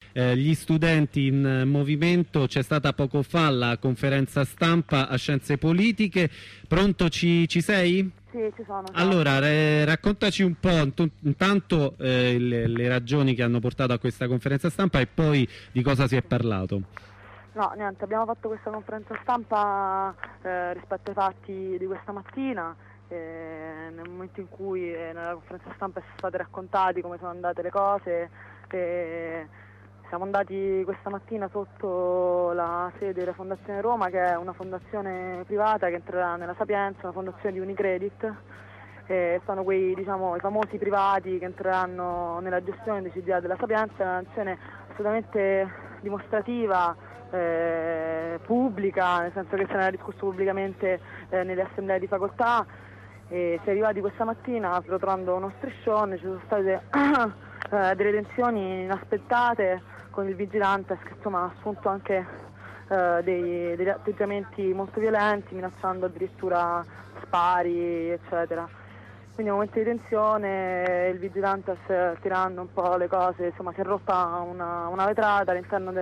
gli studenti in movimento. C'è stata poco fa la conferenza stampa a Scienze Politiche. Pronto, ci sei? Sì, ci sono. Allora, raccontaci un po' intanto le ragioni che hanno portato a questa conferenza stampa e poi di cosa si è parlato. No, niente, abbiamo fatto questa conferenza stampa rispetto ai fatti di questa mattina, nel momento in cui nella conferenza stampa sono state raccontati come sono andate le cose. Siamo andati questa mattina sotto la sede della Fondazione Roma, che è una fondazione privata che entrerà nella Sapienza, una fondazione di Unicredit. Sono quei, diciamo, i famosi privati che entreranno nella gestione dei CDA della Sapienza, una nazione assolutamente dimostrativa, pubblica, nel senso che se ne era discusso pubblicamente nelle assemblee di facoltà. Si è arrivati questa mattina rotolando uno striscione, ci sono state delle tensioni inaspettate con il vigilante che insomma ha assunto anche degli atteggiamenti molto violenti, minacciando addirittura spari, eccetera. Quindi momento di tensione, il vigilante sta tirando un po' le cose, insomma si è rotta una vetrata all'interno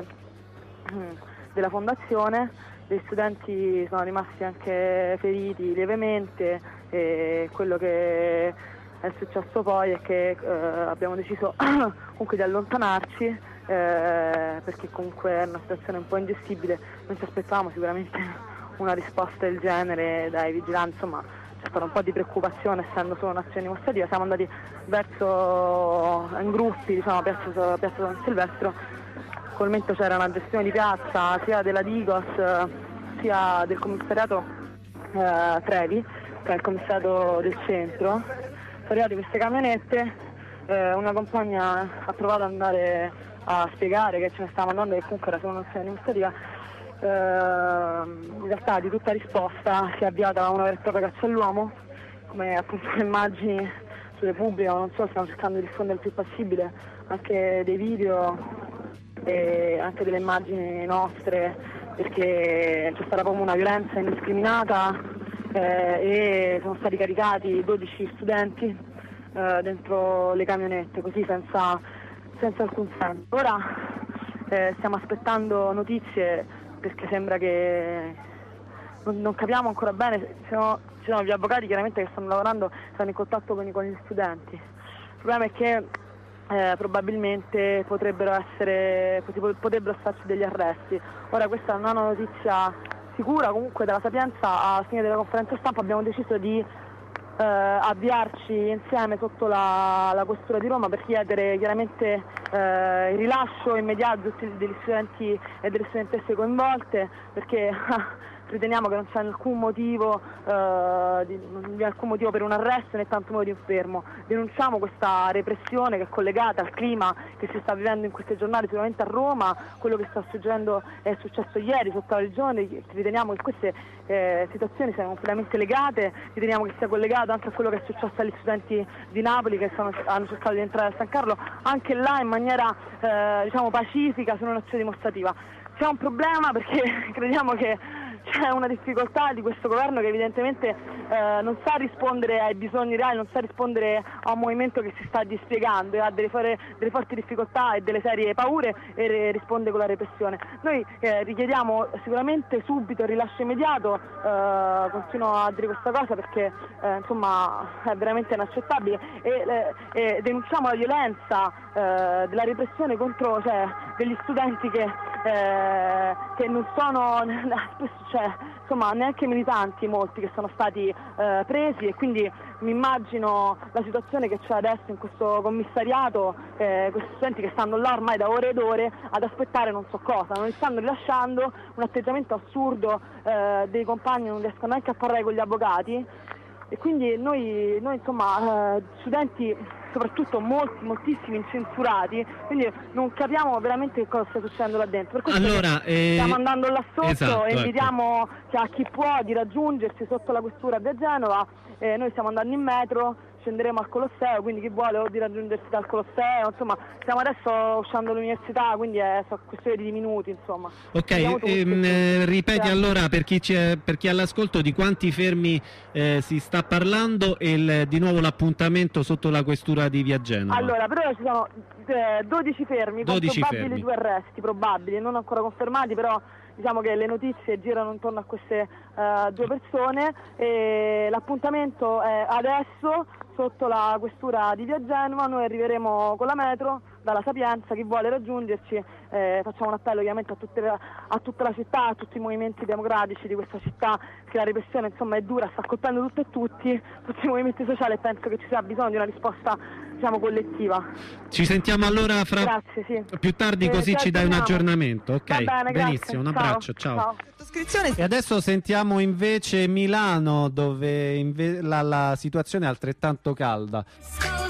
della fondazione. Gli studenti sono rimasti anche feriti lievemente e quello che è successo poi è che abbiamo deciso comunque di allontanarci perché comunque è una situazione un po' ingestibile. Non ci aspettavamo sicuramente una risposta del genere dai vigilanti, insomma c'è stata un po' di preoccupazione essendo solo un'azione dimostrativa. Siamo andati verso in gruppi, diciamo, piazza San Silvestro. Al momento c'era una gestione di piazza sia della Digos sia del commissariato Trevi, che è il commissariato del centro. Sono arrivate queste camionette, una compagna ha provato ad andare a spiegare che ce ne stavamo andando, che comunque era solo un'azione dimostrativa. In realtà di tutta risposta si è avviata una vera e propria caccia all'uomo, come appunto le immagini sulle pubbliche, non so, stiamo cercando di diffondere il più possibile anche dei video e anche delle immagini nostre, perché c'è stata proprio una violenza indiscriminata e sono stati caricati 12 studenti dentro le camionette, così senza alcun senso. Ora stiamo aspettando notizie, perché sembra che non capiamo ancora bene. Ci sono gli avvocati chiaramente che stanno lavorando, stanno in contatto con gli studenti. Il problema è che probabilmente potrebbero starci degli arresti. Ora questa non è una notizia sicura, comunque dalla Sapienza alla fine della conferenza stampa abbiamo deciso di avviarci insieme sotto la questura di Roma per chiedere chiaramente il rilascio immediato degli studenti e delle studentesse coinvolte, perché riteniamo che non c'è alcun motivo per un arresto né tantomeno di un fermo. Denunciamo questa repressione che è collegata al clima che si sta vivendo in queste giornate sicuramente a Roma, quello che sta succedendo è successo ieri sotto la Regione. Riteniamo che queste situazioni siano completamente legate, riteniamo che sia collegato anche a quello che è successo agli studenti di Napoli che hanno cercato di entrare a San Carlo, anche là in maniera diciamo pacifica, sono un'azione dimostrativa. C'è un problema perché crediamo che c'è una difficoltà di questo governo che evidentemente non sa rispondere ai bisogni reali, non sa rispondere a un movimento che si sta dispiegando e ha delle forti difficoltà e delle serie paure e risponde con la repressione. Noi richiediamo sicuramente subito il rilascio immediato, continuo a dire questa cosa perché insomma è veramente inaccettabile, e denunciamo la violenza della repressione contro degli studenti che non sono insomma neanche militanti, molti che sono stati presi, e quindi mi immagino la situazione che c'è adesso in questo commissariato, questi studenti che stanno là ormai da ore ed ore ad aspettare non so cosa, non li stanno rilasciando, un atteggiamento assurdo dei compagni, non riescono neanche a parlare con gli avvocati, e quindi noi insomma studenti soprattutto moltissimi incensurati, quindi non capiamo veramente che cosa sta succedendo là dentro. Per questo stiamo andando là sotto, esatto, e invitiamo a chi può di raggiungerci sotto la questura di Genova. Noi stiamo andando in metro, ci scenderemo al Colosseo, quindi chi vuole o di raggiungersi dal Colosseo, insomma stiamo adesso uscendo dall'università, quindi è questione di minuti, insomma. Ok, ripeti allora per chi è all'ascolto di quanti fermi si sta parlando e di nuovo l'appuntamento sotto la questura di Via Genova. Allora, per ora ci sono 12 fermi, 12 con probabili fermi. 2 arresti, probabili, non ancora confermati, però diciamo che le notizie girano intorno a queste 2 persone e l'appuntamento è adesso sotto la questura di Via Genova. Noi arriveremo con la metro dalla Sapienza, chi vuole raggiungerci, facciamo un appello ovviamente a tutta la città, a tutti i movimenti democratici di questa città, che la repressione insomma è dura, sta colpendo tutto e tutti i movimenti sociali, e penso che ci sia bisogno di una risposta, diciamo, collettiva. Ci sentiamo allora Grazie, sì. più tardi, così ci dai un aggiornamento. Ok, Va bene, benissimo, un abbraccio, ciao. E adesso sentiamo invece Milano, dove la situazione è altrettanto calda.